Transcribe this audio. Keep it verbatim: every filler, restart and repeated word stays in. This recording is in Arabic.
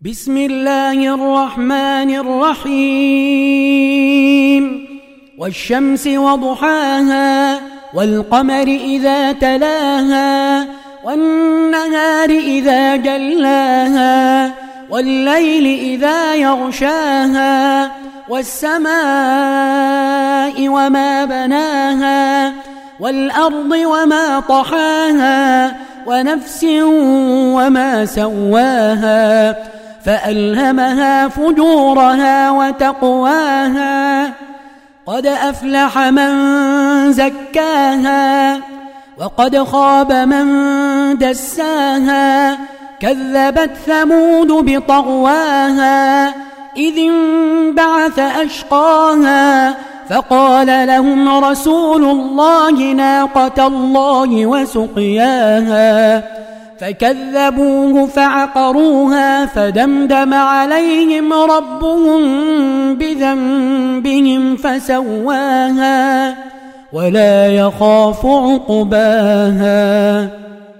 بسم الله الرحمن الرحيم والشمس وضحاها والقمر إذا تلاها والنهار إذا جلاها والليل إذا يغشاها والسماء وما بناها والأرض وما طحاها ونفس وما سواها فألهمها فجورها وتقواها قد أفلح من زكاها وقد خاب من دساها كذبت ثمود بطغواها إذ انبعث أشقاها فقال لهم رسول الله ناقة الله وسقياها فكذبوه فعقروها فدمدم عليهم ربهم بذنبهم فسواها ولا يخاف عقباها.